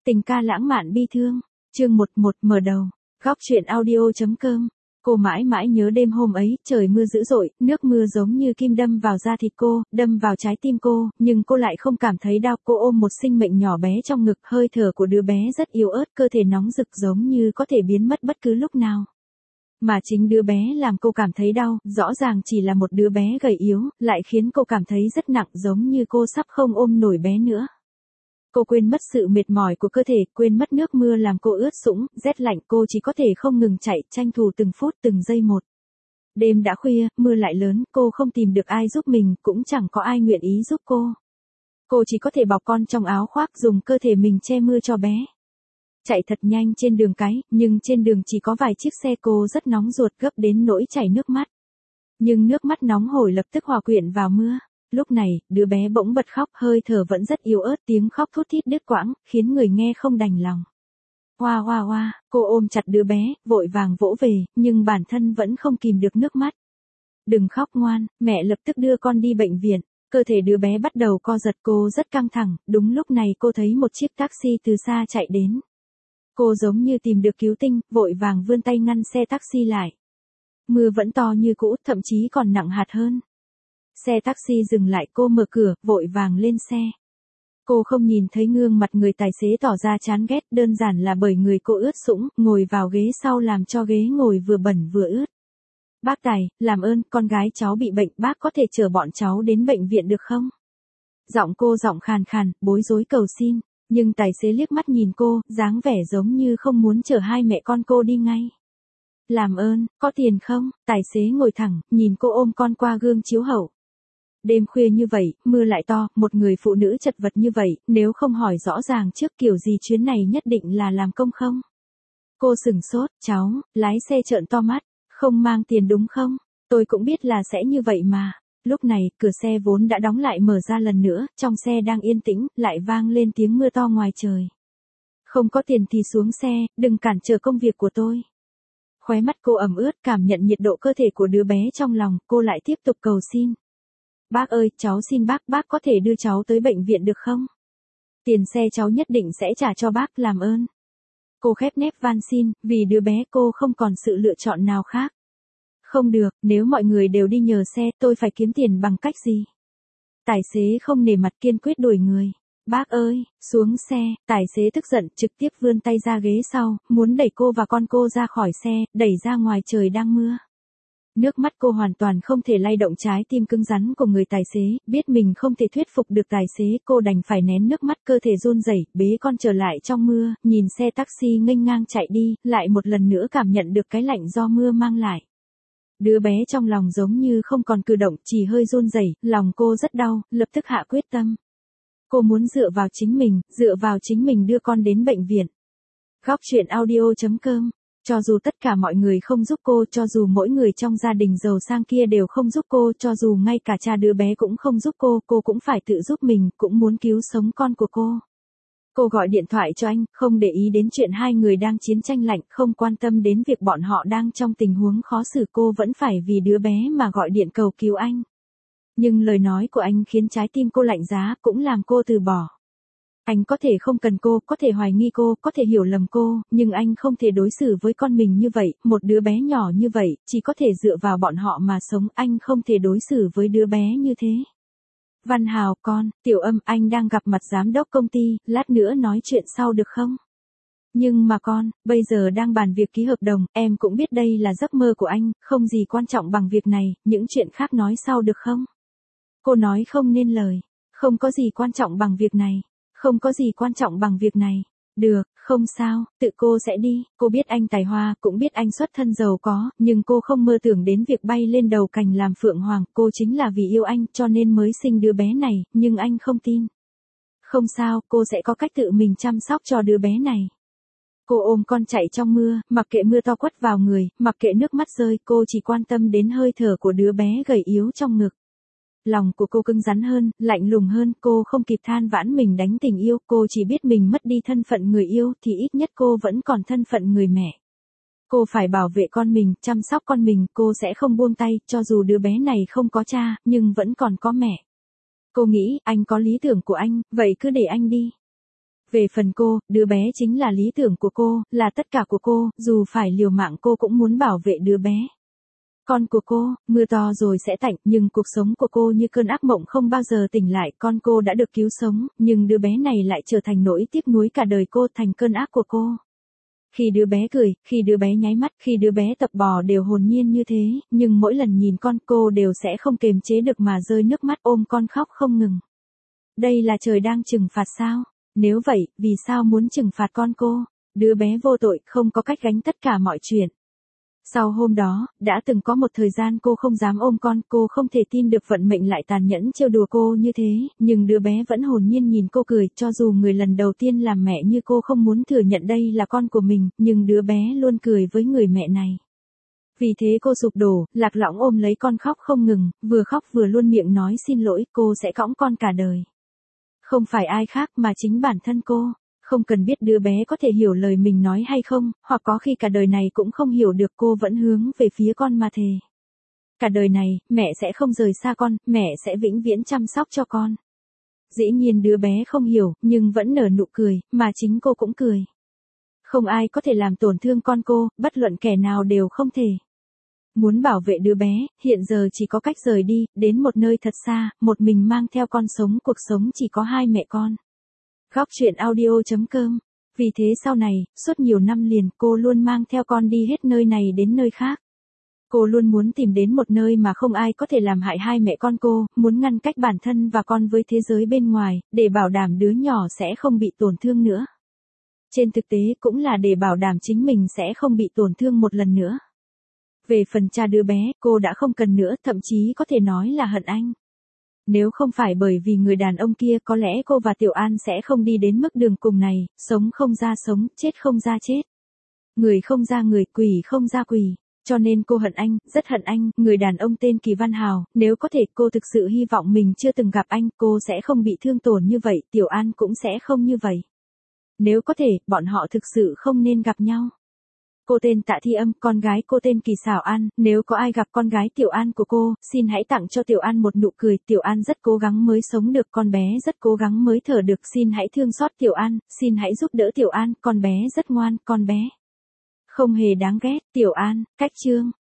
Tình ca lãng mạn bi thương, chương 11 mở đầu, góc truyện audio.com. Cô mãi mãi nhớ đêm hôm ấy, trời mưa dữ dội, nước mưa giống như kim đâm vào da thịt cô, đâm vào trái tim cô, nhưng cô lại không cảm thấy đau. Cô ôm một sinh mệnh nhỏ bé trong ngực, hơi thở của đứa bé rất yếu ớt, cơ thể nóng rực giống như có thể biến mất bất cứ lúc nào. Mà chính đứa bé làm cô cảm thấy đau, rõ ràng chỉ là một đứa bé gầy yếu, lại khiến cô cảm thấy rất nặng, giống như cô sắp không ôm nổi bé nữa. Cô quên mất sự mệt mỏi của cơ thể, quên mất nước mưa làm cô ướt sũng, rét lạnh, cô chỉ có thể không ngừng chạy, tranh thủ từng phút từng giây một. Đêm đã khuya, mưa lại lớn, cô không tìm được ai giúp mình, cũng chẳng có ai nguyện ý giúp cô. Cô chỉ có thể bọc con trong áo khoác, dùng cơ thể mình che mưa cho bé. Chạy thật nhanh trên đường cái, nhưng trên đường chỉ có vài chiếc xe, cô rất nóng ruột, gấp đến nỗi chảy nước mắt. Nhưng nước mắt nóng hổi lập tức hòa quyện vào mưa. Lúc này, đứa bé bỗng bật khóc, hơi thở vẫn rất yếu ớt, tiếng khóc thút thít đứt quãng, khiến người nghe không đành lòng. Hoa hoa hoa, cô ôm chặt đứa bé, vội vàng vỗ về, nhưng bản thân vẫn không kìm được nước mắt. Đừng khóc ngoan, mẹ lập tức đưa con đi bệnh viện. Cơ thể đứa bé bắt đầu co giật, cô rất căng thẳng, đúng lúc này cô thấy một chiếc taxi từ xa chạy đến. Cô giống như tìm được cứu tinh, vội vàng vươn tay ngăn xe taxi lại. Mưa vẫn to như cũ, thậm chí còn nặng hạt hơn. Xe taxi dừng lại, cô mở cửa, vội vàng lên xe. Cô không nhìn thấy gương mặt người tài xế tỏ ra chán ghét, đơn giản là bởi người cô ướt sũng, ngồi vào ghế sau làm cho ghế ngồi vừa bẩn vừa ướt. Bác Tài, làm ơn, con gái cháu bị bệnh, bác có thể chở bọn cháu đến bệnh viện được không? Giọng cô giọng khàn khàn, bối rối cầu xin, nhưng tài xế liếc mắt nhìn cô, dáng vẻ giống như không muốn chở hai mẹ con cô đi ngay. Làm ơn, có tiền không? Tài xế ngồi thẳng, nhìn cô ôm con qua gương chiếu hậu. Đêm khuya như vậy, mưa lại to, một người phụ nữ chật vật như vậy, nếu không hỏi rõ ràng trước kiểu gì chuyến này nhất định là làm công không? Cô sửng sốt, cháu, lái xe trợn to mắt, không mang tiền đúng không? Tôi cũng biết là sẽ như vậy mà. Lúc này, cửa xe vốn đã đóng lại mở ra lần nữa, trong xe đang yên tĩnh, lại vang lên tiếng mưa to ngoài trời. Không có tiền thì xuống xe, đừng cản trở công việc của tôi. Khóe mắt cô ẩm ướt, cảm nhận nhiệt độ cơ thể của đứa bé trong lòng, cô lại tiếp tục cầu xin. Bác ơi, cháu xin bác có thể đưa cháu tới bệnh viện được không? Tiền xe cháu nhất định sẽ trả cho bác, làm ơn. Cô khép nép van xin, vì đứa bé cô không còn sự lựa chọn nào khác. Không được, nếu mọi người đều đi nhờ xe, tôi phải kiếm tiền bằng cách gì? Tài xế không nể mặt kiên quyết đuổi người. Bác ơi, xuống xe, tài xế tức giận, trực tiếp vươn tay ra ghế sau, muốn đẩy cô và con cô ra khỏi xe, đẩy ra ngoài trời đang mưa. Nước mắt cô hoàn toàn không thể lay động trái tim cứng rắn của người tài xế, biết mình không thể thuyết phục được tài xế, cô đành phải nén nước mắt, cơ thể run rẩy, bế con trở lại trong mưa, nhìn xe taxi nghênh ngang chạy đi, lại một lần nữa cảm nhận được cái lạnh do mưa mang lại. Đứa bé trong lòng giống như không còn cử động, chỉ hơi run rẩy, lòng cô rất đau, lập tức hạ quyết tâm. Cô muốn dựa vào chính mình đưa con đến bệnh viện. Góc truyện audio.com. Cho dù tất cả mọi người không giúp cô, cho dù mỗi người trong gia đình giàu sang kia đều không giúp cô, cho dù ngay cả cha đứa bé cũng không giúp cô cũng phải tự giúp mình, cũng muốn cứu sống con của cô. Cô gọi điện thoại cho anh, không để ý đến chuyện hai người đang chiến tranh lạnh, không quan tâm đến việc bọn họ đang trong tình huống khó xử, cô vẫn phải vì đứa bé mà gọi điện cầu cứu anh. Nhưng lời nói của anh khiến trái tim cô lạnh giá, cũng làm cô từ bỏ. Anh có thể không cần cô, có thể hoài nghi cô, có thể hiểu lầm cô, nhưng anh không thể đối xử với con mình như vậy, một đứa bé nhỏ như vậy, chỉ có thể dựa vào bọn họ mà sống, anh không thể đối xử với đứa bé như thế. Văn Hào, con, Tiểu Âm, anh đang gặp mặt giám đốc công ty, lát nữa nói chuyện sau được không? Nhưng mà con, bây giờ đang bàn việc ký hợp đồng, em cũng biết đây là giấc mơ của anh, không gì quan trọng bằng việc này, những chuyện khác nói sau được không? Cô nói không nên lời, không có gì quan trọng bằng việc này. Không có gì quan trọng bằng việc này. Được, không sao, tự cô sẽ đi. Cô biết anh tài hoa, cũng biết anh xuất thân giàu có, nhưng cô không mơ tưởng đến việc bay lên đầu cành làm phượng hoàng. Cô chính là vì yêu anh cho nên mới sinh đứa bé này, nhưng anh không tin. Không sao, cô sẽ có cách tự mình chăm sóc cho đứa bé này. Cô ôm con chạy trong mưa, mặc kệ mưa to quất vào người, mặc kệ nước mắt rơi, cô chỉ quan tâm đến hơi thở của đứa bé gầy yếu trong ngực. Lòng của cô cứng rắn hơn, lạnh lùng hơn, cô không kịp than vãn mình đánh tình yêu, cô chỉ biết mình mất đi thân phận người yêu thì ít nhất cô vẫn còn thân phận người mẹ. Cô phải bảo vệ con mình, chăm sóc con mình, cô sẽ không buông tay, cho dù đứa bé này không có cha, nhưng vẫn còn có mẹ. Cô nghĩ, anh có lý tưởng của anh, vậy cứ để anh đi. Về phần cô, đứa bé chính là lý tưởng của cô, là tất cả của cô, dù phải liều mạng cô cũng muốn bảo vệ đứa bé. Con của cô, mưa to rồi sẽ tạnh, nhưng cuộc sống của cô như cơn ác mộng không bao giờ tỉnh lại, con cô đã được cứu sống, nhưng đứa bé này lại trở thành nỗi tiếc nuối cả đời cô, thành cơn ác của cô. Khi đứa bé cười, khi đứa bé nháy mắt, khi đứa bé tập bò đều hồn nhiên như thế, nhưng mỗi lần nhìn con cô đều sẽ không kềm chế được mà rơi nước mắt ôm con khóc không ngừng. Đây là trời đang trừng phạt sao? Nếu vậy, vì sao muốn trừng phạt con cô? Đứa bé vô tội, không có cách gánh tất cả mọi chuyện. Sau hôm đó, đã từng có một thời gian cô không dám ôm con, cô không thể tin được vận mệnh lại tàn nhẫn trêu đùa cô như thế, nhưng đứa bé vẫn hồn nhiên nhìn cô cười, cho dù người lần đầu tiên làm mẹ như cô không muốn thừa nhận đây là con của mình, nhưng đứa bé luôn cười với người mẹ này. Vì thế cô sụp đổ, lạc lõng ôm lấy con khóc không ngừng, vừa khóc vừa luôn miệng nói xin lỗi, cô sẽ cõng con cả đời. Không phải ai khác mà chính bản thân cô. Không cần biết đứa bé có thể hiểu lời mình nói hay không, hoặc có khi cả đời này cũng không hiểu được, cô vẫn hướng về phía con mà thề. Cả đời này, mẹ sẽ không rời xa con, mẹ sẽ vĩnh viễn chăm sóc cho con. Dĩ nhiên đứa bé không hiểu, nhưng vẫn nở nụ cười, mà chính cô cũng cười. Không ai có thể làm tổn thương con cô, bất luận kẻ nào đều không thể. Muốn bảo vệ đứa bé, hiện giờ chỉ có cách rời đi, đến một nơi thật xa, một mình mang theo con sống cuộc sống chỉ có hai mẹ con. Góc truyện audio.com. Vì thế sau này, suốt nhiều năm liền cô luôn mang theo con đi hết nơi này đến nơi khác. Cô luôn muốn tìm đến một nơi mà không ai có thể làm hại hai mẹ con cô, muốn ngăn cách bản thân và con với thế giới bên ngoài, để bảo đảm đứa nhỏ sẽ không bị tổn thương nữa. Trên thực tế cũng là để bảo đảm chính mình sẽ không bị tổn thương một lần nữa. Về phần cha đứa bé, cô đã không cần nữa, thậm chí có thể nói là hận anh. Nếu không phải bởi vì người đàn ông kia, có lẽ cô và Tiểu An sẽ không đi đến mức đường cùng này, sống không ra sống, chết không ra chết. Người không ra người, quỷ không ra quỷ. Cho nên cô hận anh, rất hận anh, người đàn ông tên Kỳ Văn Hào, nếu có thể cô thực sự hy vọng mình chưa từng gặp anh, cô sẽ không bị thương tổn như vậy, Tiểu An cũng sẽ không như vậy. Nếu có thể, bọn họ thực sự không nên gặp nhau. Cô tên Tạ Thi Âm, con gái cô tên Kỳ Xảo An, nếu có ai gặp con gái Tiểu An của cô, xin hãy tặng cho Tiểu An một nụ cười, Tiểu An rất cố gắng mới sống được, con bé rất cố gắng mới thở được, xin hãy thương xót Tiểu An, xin hãy giúp đỡ Tiểu An, con bé rất ngoan, con bé không hề đáng ghét, Tiểu An, cách chương.